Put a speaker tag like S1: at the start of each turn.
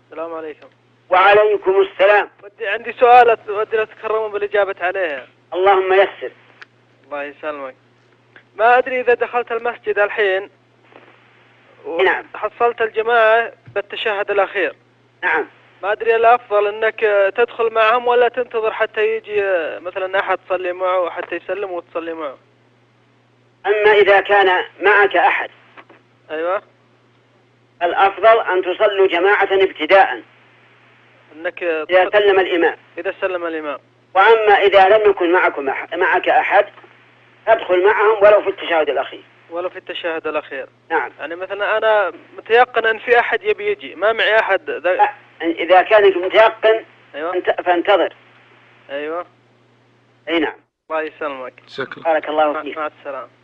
S1: السلام عليكم.
S2: وعليكم السلام.
S1: عندي سؤال ودي لو تكرموا بالإجابة عليها.
S2: اللهم يسر.
S1: الله يسلمك. ما أدري إذا دخلت المسجد الحين
S2: نعم.
S1: حصلت الجماعة بالتشهد الأخير.
S2: نعم.
S1: ما أدري الأفضل أنك تدخل معهم ولا تنتظر حتى يجي مثلا أحد تصلي معه وحتى يسلم وتصلي معه.
S2: أما إذا كان معك أحد.
S1: أيوة.
S2: الأفضل أن تصلوا جماعة ابتداء.
S1: أنك
S2: إذا سلم الإمام.
S1: إذا سلم الإمام.
S2: وأما إذا لم يكن معك أحد تدخل معهم ولو في التشهد الأخير.
S1: ولو في التشهد الأخير.
S2: نعم.
S1: يعني مثلا أنا متيقن أن في أحد يبي يجي، ما معي أحد.
S2: لا. إذا كانت متيقن.
S1: أيوة.
S2: فانتظر.
S1: أيوة.
S2: أي نعم.
S1: الله يسلمك.
S2: بارك الله فيك.
S1: مع السلامة.